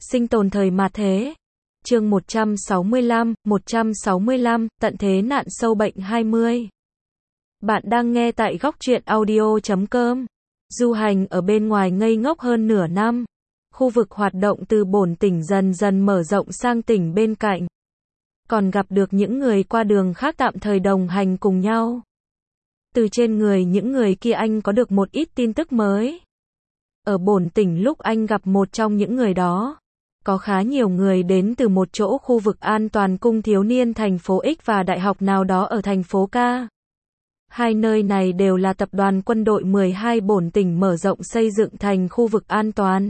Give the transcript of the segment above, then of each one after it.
Sinh tồn thời mạt thế. Chương 165, tận thế nạn sâu bệnh 20. Bạn đang nghe tại góc truyện audio.com. Du hành ở bên ngoài ngây ngốc hơn nửa năm. Khu vực hoạt động từ bổn tỉnh dần dần mở rộng sang tỉnh bên cạnh. Còn gặp được những người qua đường khác tạm thời đồng hành cùng nhau. Từ trên người những người kia anh có được một ít tin tức mới. Ở bổn tỉnh lúc anh gặp một trong những người đó, có khá nhiều người đến từ một chỗ khu vực an toàn cung thiếu niên thành phố X và đại học nào đó ở thành phố K. Hai nơi này đều là tập đoàn quân đội 12 bổn tỉnh mở rộng xây dựng thành khu vực an toàn.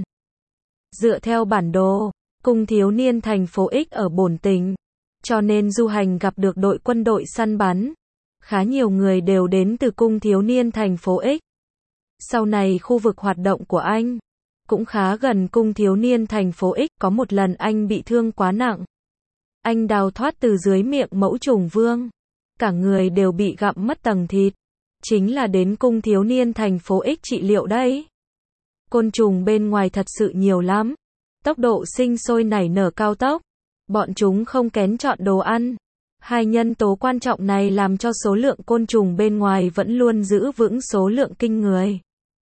Dựa theo bản đồ, cung thiếu niên thành phố X ở bổn tỉnh, cho nên du hành gặp được đội quân đội săn bắn. Khá nhiều người đều đến từ cung thiếu niên thành phố X. Sau này khu vực hoạt động của anh cũng khá gần cung thiếu niên thành phố X. Có một lần anh bị thương quá nặng. Anh đào thoát từ dưới miệng mẫu trùng vương. Cả người đều bị gặm mất tầng thịt. Chính là đến cung thiếu niên thành phố X trị liệu đấy. Côn trùng bên ngoài thật sự nhiều lắm. Tốc độ sinh sôi nảy nở cao tốc. Bọn chúng không kén chọn đồ ăn. Hai nhân tố quan trọng này làm cho số lượng côn trùng bên ngoài vẫn luôn giữ vững số lượng kinh người.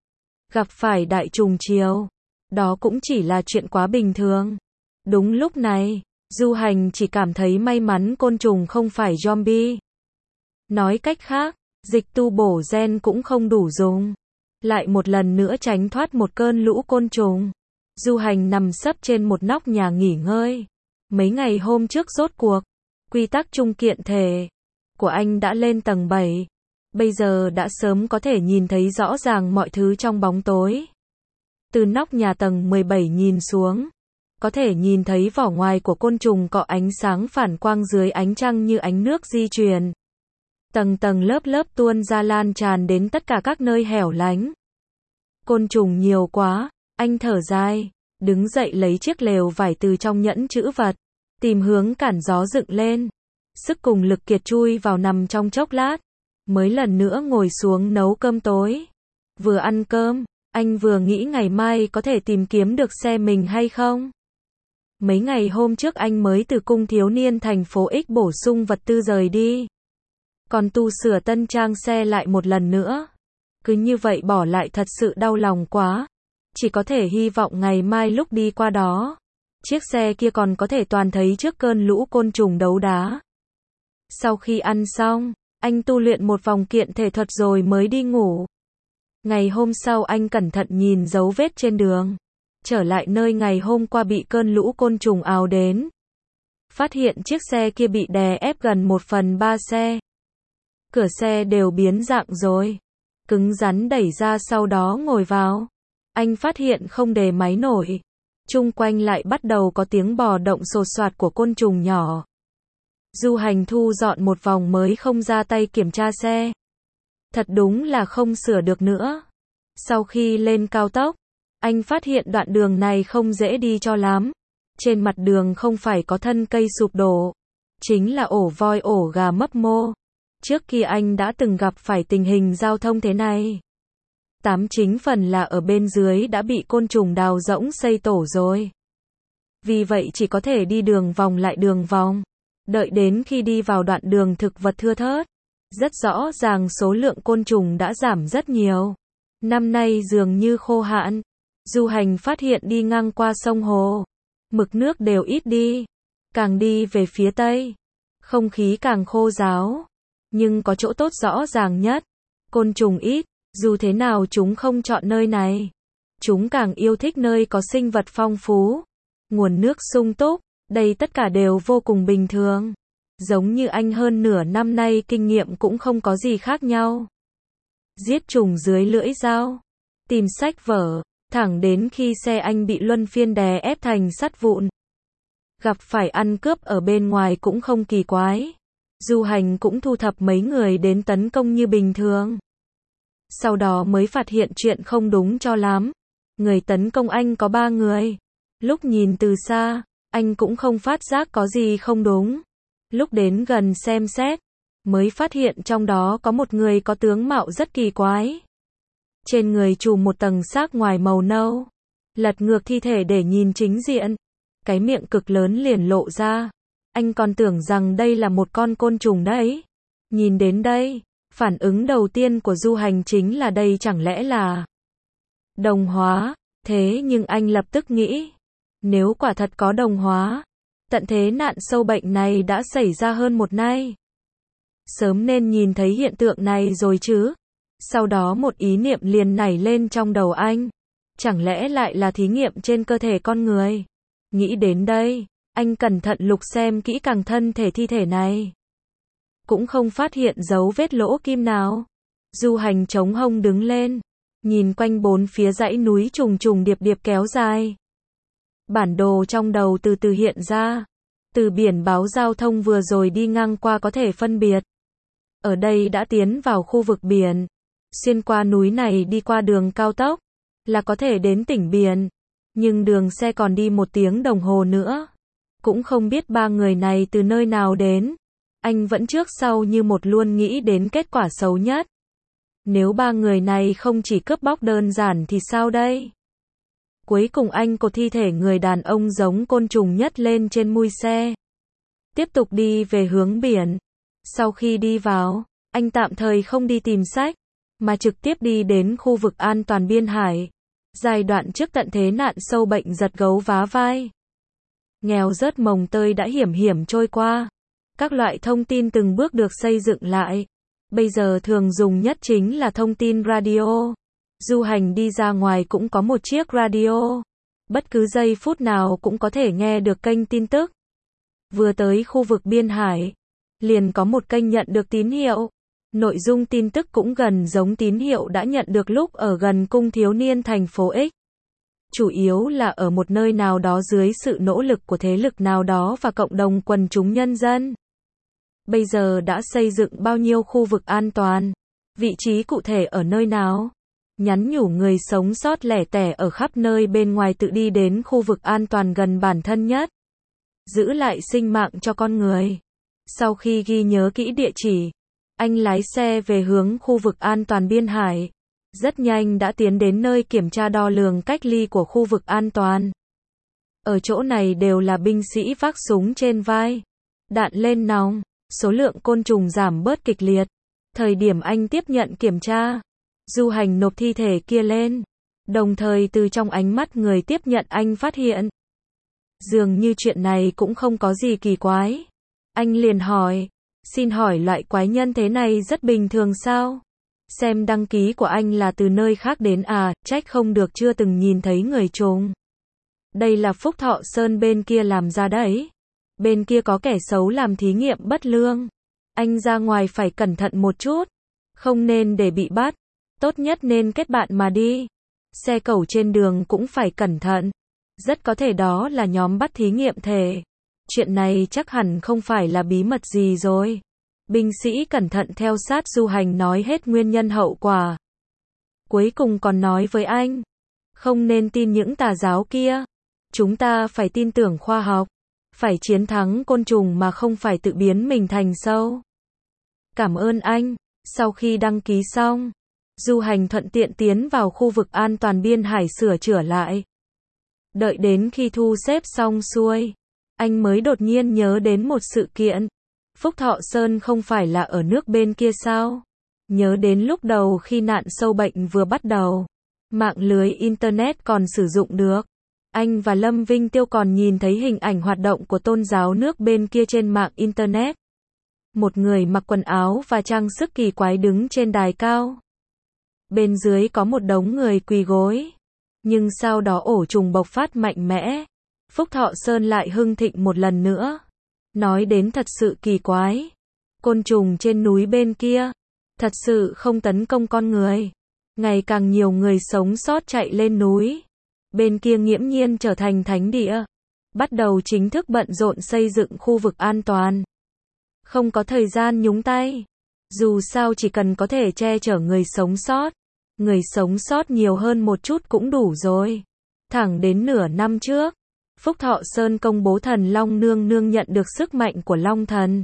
Gặp phải đại trùng chiều, đó cũng chỉ là chuyện quá bình thường. Đúng lúc này, du hành chỉ cảm thấy may mắn côn trùng không phải zombie. Nói cách khác, dịch tu bổ gen cũng không đủ dùng. Lại một lần nữa tránh thoát một cơn lũ côn trùng. Du hành nằm sấp trên một nóc nhà nghỉ ngơi. Mấy ngày hôm trước rốt cuộc, quy tắc chung kiện thể của anh đã lên tầng 7. Bây giờ đã sớm có thể nhìn thấy rõ ràng mọi thứ trong bóng tối. Từ nóc nhà tầng 17 nhìn xuống, có thể nhìn thấy vỏ ngoài của côn trùng cọ ánh sáng phản quang dưới ánh trăng như ánh nước di chuyển. Tầng tầng lớp lớp tuôn ra lan tràn đến tất cả các nơi hẻo lánh. Côn trùng nhiều quá, anh thở dài, đứng dậy lấy chiếc lều vải từ trong nhẫn trữ vật, tìm hướng cản gió dựng lên. Sức cùng lực kiệt chui vào nằm trong chốc lát, mới lần nữa ngồi xuống nấu cơm tối. Vừa ăn cơm, anh vừa nghĩ ngày mai có thể tìm kiếm được xe mình hay không. Mấy ngày hôm trước anh mới từ cung thiếu niên thành phố X bổ sung vật tư rời đi. Còn tu sửa tân trang xe lại một lần nữa. Cứ như vậy bỏ lại thật sự đau lòng quá. Chỉ có thể hy vọng ngày mai lúc đi qua đó, chiếc xe kia còn có thể toàn thấy trước cơn lũ côn trùng đấu đá. Sau khi ăn xong, anh tu luyện một vòng kiện thể thuật rồi mới đi ngủ. Ngày hôm sau anh cẩn thận nhìn dấu vết trên đường. Trở lại nơi ngày hôm qua bị cơn lũ côn trùng ào đến. Phát hiện chiếc xe kia bị đè ép gần 1/3 xe. Cửa xe đều biến dạng rồi. Cứng rắn đẩy ra sau đó ngồi vào. Anh phát hiện không đề máy nổi. Chung quanh lại bắt đầu có tiếng bò động sột soạt của côn trùng nhỏ. Du hành thu dọn một vòng mới không ra tay kiểm tra xe. Thật đúng là không sửa được nữa. Sau khi lên cao tốc, anh phát hiện đoạn đường này không dễ đi cho lắm. Trên mặt đường không phải có thân cây sụp đổ, chính là ổ voi ổ gà mấp mô. Trước kia anh đã từng gặp phải tình hình giao thông thế này. 89 phần là ở bên dưới đã bị côn trùng đào rỗng xây tổ rồi. Vì vậy chỉ có thể đi đường vòng lại đường vòng. Đợi đến khi đi vào đoạn đường thực vật thưa thớt, rất rõ ràng số lượng côn trùng đã giảm rất nhiều. Năm nay dường như khô hạn. Du hành phát hiện đi ngang qua sông hồ, mực nước đều ít đi. Càng đi về phía tây, không khí càng khô ráo. Nhưng có chỗ tốt rõ ràng nhất. Côn trùng ít, dù thế nào chúng không chọn nơi này. Chúng càng yêu thích nơi có sinh vật phong phú, nguồn nước sung túc. Đây tất cả đều vô cùng bình thường. Giống như anh hơn nửa năm nay kinh nghiệm cũng không có gì khác nhau. Giết trùng dưới lưỡi dao, tìm sách vở, thẳng đến khi xe anh bị luân phiên đè ép thành sắt vụn. Gặp phải ăn cướp ở bên ngoài cũng không kỳ quái. Du hành cũng thu thập mấy người đến tấn công như bình thường. Sau đó mới phát hiện chuyện không đúng cho lắm. Người tấn công anh có 3 người. Lúc nhìn từ xa, anh cũng không phát giác có gì không đúng. Lúc đến gần xem xét, mới phát hiện trong đó có một người có tướng mạo rất kỳ quái. Trên người trùm một tầng xác ngoài màu nâu. Lật ngược thi thể để nhìn chính diện. cái miệng cực lớn liền lộ ra. Anh còn tưởng rằng đây là một con côn trùng đấy. Nhìn đến đây, phản ứng đầu tiên của Du Hành chính là đây chẳng lẽ là đồng hóa, thế nhưng anh lập tức nghĩ, nếu quả thật có đồng hóa, tận thế nạn sâu bệnh này đã xảy ra hơn một nay. Sớm nên nhìn thấy hiện tượng này rồi chứ. Sau đó một ý niệm liền nảy lên trong đầu anh. Chẳng lẽ lại là thí nghiệm trên cơ thể con người? Nghĩ đến đây, anh cẩn thận lục xem kỹ càng thân thể thi thể này. Cũng không phát hiện dấu vết lỗ kim nào. Du Hành chống hông đứng lên, nhìn quanh bốn phía dãy núi trùng trùng điệp điệp kéo dài. Bản đồ trong đầu từ từ hiện ra. Từ biển báo giao thông vừa rồi đi ngang qua có thể phân biệt. Ở đây đã tiến vào khu vực biển. Xuyên qua núi này đi qua đường cao tốc, là có thể đến tỉnh biển. Nhưng đường xe còn đi 1 tiếng đồng hồ nữa. Cũng không biết ba người này từ nơi nào đến. Anh vẫn trước sau như một luôn nghĩ đến kết quả xấu nhất. Nếu ba người này không chỉ cướp bóc đơn giản thì sao đây? Cuối cùng anh cột thi thể người đàn ông giống côn trùng nhất lên trên mui xe. Tiếp tục đi về hướng biển. Sau khi đi vào, anh tạm thời không đi tìm sách, mà trực tiếp đi đến khu vực an toàn biên hải. Giai đoạn trước tận thế nạn sâu bệnh giật gấu vá vai. Nghèo rớt mồng tơi đã hiểm hiểm trôi qua. Các loại thông tin từng bước được xây dựng lại. Bây giờ thường dùng nhất chính là thông tin radio. Du Hành đi ra ngoài cũng có một chiếc radio. Bất cứ giây phút nào cũng có thể nghe được kênh tin tức. Vừa tới khu vực biên hải, liền có một kênh nhận được tín hiệu. Nội dung tin tức cũng gần giống tín hiệu đã nhận được lúc ở gần cung thiếu niên thành phố X. Chủ yếu là ở một nơi nào đó dưới sự nỗ lực của thế lực nào đó và cộng đồng quần chúng nhân dân. Bây giờ đã xây dựng bao nhiêu khu vực an toàn? Vị trí cụ thể ở nơi nào? Nhắn nhủ người sống sót lẻ tẻ ở khắp nơi bên ngoài tự đi đến khu vực an toàn gần bản thân nhất. Giữ lại sinh mạng cho con người. Sau khi ghi nhớ kỹ địa chỉ, anh lái xe về hướng khu vực an toàn biên hải. Rất nhanh đã tiến đến nơi kiểm tra đo lường cách ly của khu vực an toàn. Ở chỗ này đều là binh sĩ vác súng trên vai. Đạn lên nòng, số lượng côn trùng giảm bớt kịch liệt. Thời điểm anh tiếp nhận kiểm tra, Du Hành nộp thi thể kia lên. Đồng thời từ trong ánh mắt người tiếp nhận anh phát hiện. Dường như chuyện này cũng không có gì kỳ quái. Anh liền hỏi, xin hỏi loại quái nhân thế này rất bình thường sao? Xem đăng ký của anh là từ nơi khác đến à, trách không được chưa từng nhìn thấy người trùng. Đây là Phúc Thọ Sơn bên kia làm ra đấy. Bên kia có kẻ xấu làm thí nghiệm bất lương. Anh ra ngoài phải cẩn thận một chút. Không nên để bị bắt. Tốt nhất nên kết bạn mà đi. Xe cẩu trên đường cũng phải cẩn thận. Rất có thể đó là nhóm bắt thí nghiệm thể. Chuyện này chắc hẳn không phải là bí mật gì rồi. Binh sĩ cẩn thận theo sát Du Hành nói hết nguyên nhân hậu quả. Cuối cùng còn nói với anh, không nên tin những tà giáo kia. Chúng ta phải tin tưởng khoa học. Phải chiến thắng côn trùng mà không phải tự biến mình thành sâu. Cảm ơn anh. Sau khi đăng ký xong, Du Hành thuận tiện tiến vào khu vực an toàn biên hải sửa chữa lại. Đợi đến khi thu xếp xong xuôi, anh mới đột nhiên nhớ đến một sự kiện. Phúc Thọ Sơn không phải là ở nước bên kia sao? Nhớ đến lúc đầu khi nạn sâu bệnh vừa bắt đầu, mạng lưới Internet còn sử dụng được. Anh và Lâm Vinh Tiêu còn nhìn thấy hình ảnh hoạt động của tôn giáo nước bên kia trên mạng Internet. Một người mặc quần áo và trang sức kỳ quái đứng trên đài cao. Bên dưới có một đống người quỳ gối. Nhưng sau đó ổ trùng bộc phát mạnh mẽ. Phúc Thọ Sơn lại hưng thịnh một lần nữa. Nói đến thật sự kỳ quái. Côn trùng trên núi bên kia thật sự không tấn công con người. Ngày càng nhiều người sống sót chạy lên núi. Bên kia nghiễm nhiên trở thành thánh địa. Bắt đầu chính thức bận rộn xây dựng khu vực an toàn. Không có thời gian nhúng tay. Dù sao chỉ cần có thể che chở người sống sót. Người sống sót nhiều hơn một chút cũng đủ rồi. Thẳng đến nửa năm trước, Phúc Thọ Sơn công bố thần Long Nương Nương nhận được sức mạnh của Long Thần.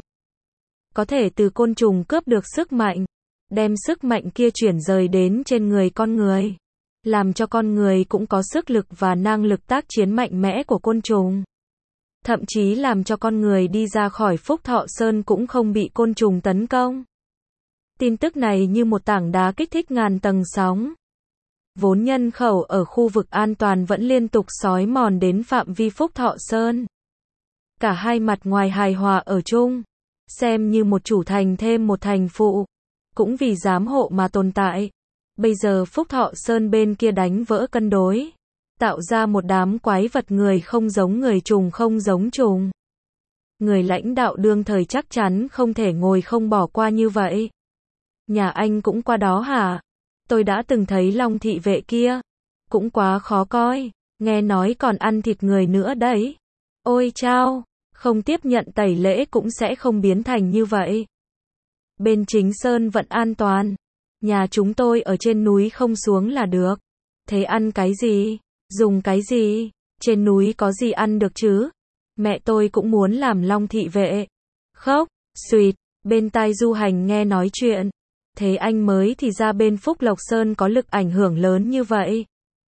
Có thể từ côn trùng cướp được sức mạnh, đem sức mạnh kia chuyển rời đến trên người con người. Làm cho con người cũng có sức lực và năng lực tác chiến mạnh mẽ của côn trùng. thậm chí làm cho con người đi ra khỏi Phúc Thọ Sơn cũng không bị côn trùng tấn công. Tin tức này như một tảng đá kích thích ngàn tầng sóng. Vốn nhân khẩu ở khu vực an toàn vẫn liên tục xói mòn đến phạm vi Phúc Thọ Sơn. Cả hai mặt ngoài hài hòa ở chung, xem như một chủ thành thêm một thành phụ, cũng vì giám hộ mà tồn tại. Bây giờ Phúc Thọ Sơn bên kia đánh vỡ cân đối, tạo ra một đám quái vật người không giống người, trùng không giống trùng. Người lãnh đạo đương thời chắc chắn không thể ngồi không bỏ qua như vậy. Nhà anh cũng qua đó hả? Tôi đã từng thấy Long thị vệ kia, cũng quá khó coi, nghe nói còn ăn thịt người nữa đấy. Ôi chao, không tiếp nhận tẩy lễ cũng sẽ không biến thành như vậy. Bên Chính Sơn vẫn an toàn, nhà chúng tôi ở trên núi không xuống là được. Thế ăn cái gì? Dùng cái gì? Trên núi có gì ăn được chứ? Mẹ tôi cũng muốn làm Long thị vệ. Khóc, suýt, bên tai Du Hành nghe nói chuyện. Thế anh mới thì ra bên Phúc Lộc Sơn có lực ảnh hưởng lớn như vậy.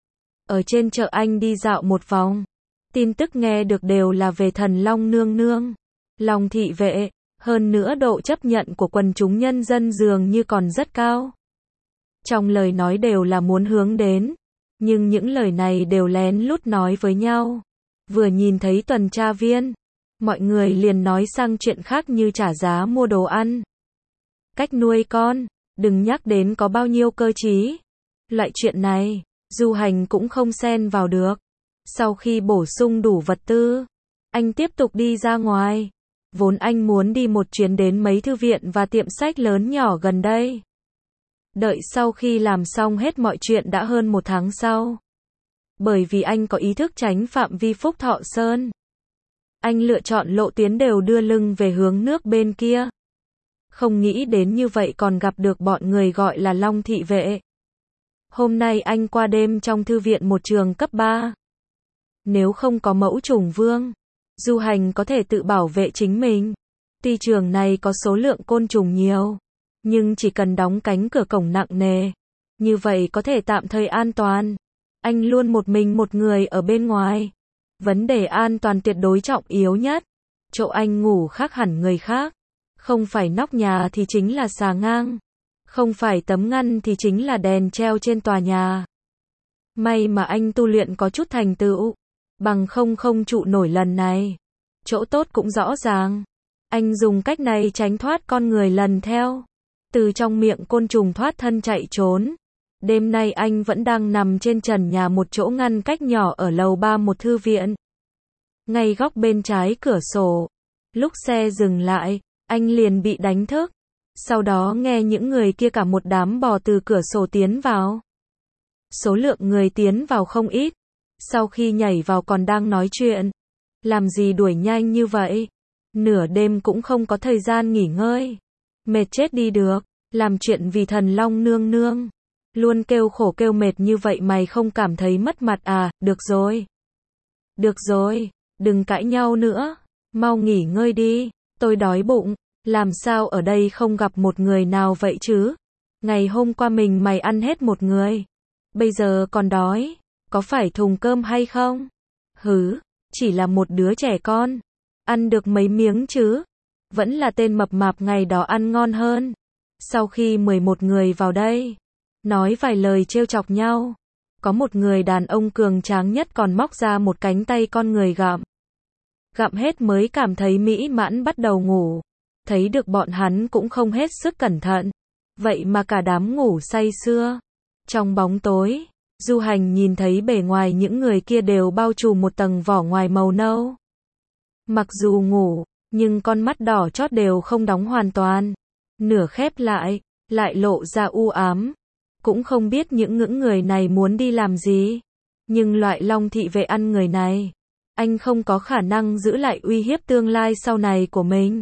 Ở trên chợ anh đi dạo một vòng, tin tức nghe được đều là về thần Long nương nương, Long thị vệ, hơn nữa độ chấp nhận của quần chúng nhân dân dường như còn rất cao. Trong lời nói đều là muốn hướng đến, nhưng những lời này đều lén lút nói với nhau. Vừa nhìn thấy tuần tra viên, mọi người liền nói sang chuyện khác như trả giá mua đồ ăn, cách nuôi con, đừng nhắc đến có bao nhiêu cơ trí. Loại chuyện này, Du Hành cũng không xen vào được. Sau khi bổ sung đủ vật tư, anh tiếp tục đi ra ngoài. Vốn anh muốn đi một chuyến đến mấy thư viện và tiệm sách lớn nhỏ gần đây. Đợi sau khi làm xong hết mọi chuyện đã hơn một tháng sau. Bởi vì anh có ý thức tránh phạm vi Phúc Thọ Sơn, anh lựa chọn lộ tuyến đều đưa lưng về hướng nước bên kia. Không nghĩ đến như vậy còn gặp được bọn người gọi là Long thị vệ. Hôm nay anh qua đêm trong thư viện một trường cấp 3. Nếu không có mẫu trùng vương, Du Hành có thể tự bảo vệ chính mình. Tuy trường này có số lượng côn trùng nhiều, nhưng chỉ cần đóng cánh cửa cổng nặng nề, như vậy có thể tạm thời an toàn. Anh luôn một mình một người ở bên ngoài. Vấn đề an toàn tuyệt đối trọng yếu nhất. Chỗ anh ngủ khác hẳn người khác. Không phải nóc nhà thì chính là xà ngang. Không phải tấm ngăn thì chính là đèn treo trên tòa nhà. May mà anh tu luyện có chút thành tựu, bằng không trụ nổi lần này. Chỗ tốt cũng rõ ràng. Anh dùng cách này tránh thoát con người lần theo. Từ trong miệng côn trùng thoát thân chạy trốn. Đêm nay anh vẫn đang nằm trên trần nhà một chỗ ngăn cách nhỏ ở lầu 3 một thư viện. Ngay góc bên trái cửa sổ. Lúc xe dừng lại, anh liền bị đánh thức. Sau đó nghe những người kia cả một đám bò từ cửa sổ tiến vào. Số lượng người tiến vào không ít. Sau khi nhảy vào còn đang nói chuyện. Làm gì đuổi nhanh như vậy? Nửa đêm cũng không có thời gian nghỉ ngơi. Mệt chết đi được. Làm chuyện vì thần Long nương nương. Luôn kêu khổ kêu mệt như vậy mày không cảm thấy mất mặt à? Được rồi. Được rồi. Đừng cãi nhau nữa. Mau nghỉ ngơi đi. Tôi đói bụng. Làm sao ở đây không gặp một người nào vậy chứ? Ngày hôm qua mày ăn hết một người. Bây giờ còn đói. Có phải thùng cơm hay không? Hứ, chỉ là một đứa trẻ con. Ăn được mấy miếng chứ? Vẫn là tên mập mạp ngày đó ăn ngon hơn. Sau khi 11 người vào đây, nói vài lời trêu chọc nhau. Có một người đàn ông cường tráng nhất còn móc ra một cánh tay con người gặm. Gặm hết mới cảm thấy mỹ mãn bắt đầu ngủ. Thấy được bọn hắn cũng không hết sức cẩn thận. Vậy mà cả đám ngủ say sưa. Trong bóng tối, Du Hành nhìn thấy bề ngoài những người kia đều bao trùm một tầng vỏ ngoài màu nâu. Mặc dù ngủ, nhưng con mắt đỏ chót đều không đóng hoàn toàn. Nửa khép lại lộ ra u ám. Cũng không biết những người này muốn đi làm gì. Nhưng loại Long thị vệ ăn người này, anh không có khả năng giữ lại uy hiếp tương lai sau này của mình.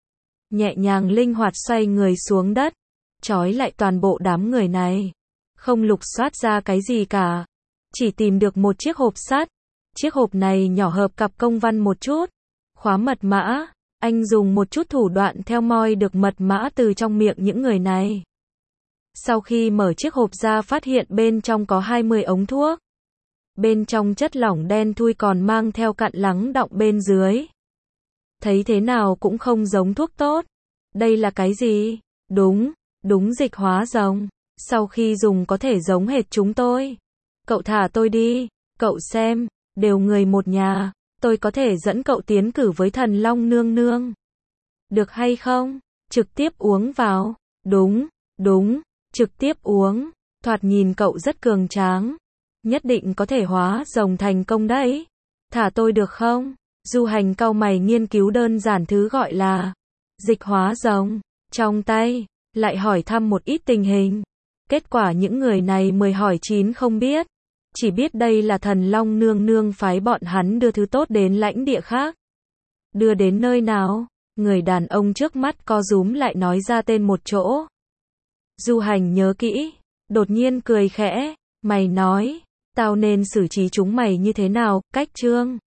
Nhẹ nhàng linh hoạt xoay người xuống đất, trói lại toàn bộ đám người này. Không lục soát ra cái gì cả. Chỉ tìm được một chiếc hộp sắt. Chiếc hộp này nhỏ hợp cặp công văn một chút. Khóa mật mã. Anh dùng một chút thủ đoạn theo moi được mật mã từ trong miệng những người này. Sau khi mở chiếc hộp ra phát hiện bên trong có 20 ống thuốc. bên trong chất lỏng đen thui còn mang theo cặn lắng đọng bên dưới. Thấy thế nào cũng không giống thuốc tốt. Đây là cái gì? Đúng dịch hóa rồng. Sau khi dùng có thể giống hệt chúng tôi. Cậu thả tôi đi, cậu xem, đều người một nhà, tôi có thể dẫn cậu tiến cử với thần long nương nương. Được hay không? Trực tiếp uống vào. Đúng, trực tiếp uống. Thoạt nhìn cậu rất cường tráng. Nhất định có thể hóa rồng thành công đấy. Thả tôi được không? Du Hành cau mày nghiên cứu đơn giản thứ gọi là dịch hóa rồng. Trong tay, lại hỏi thăm một ít tình hình. Kết quả những người này 10 hỏi 9 không biết. Chỉ biết đây là thần long nương nương phái bọn hắn đưa thứ tốt đến lãnh địa khác. Đưa đến nơi nào? Người đàn ông trước mắt co rúm lại nói ra tên một chỗ. Du Hành nhớ kỹ, đột nhiên cười khẽ, mày nói, tao nên xử trí chúng mày như thế nào, cách chương.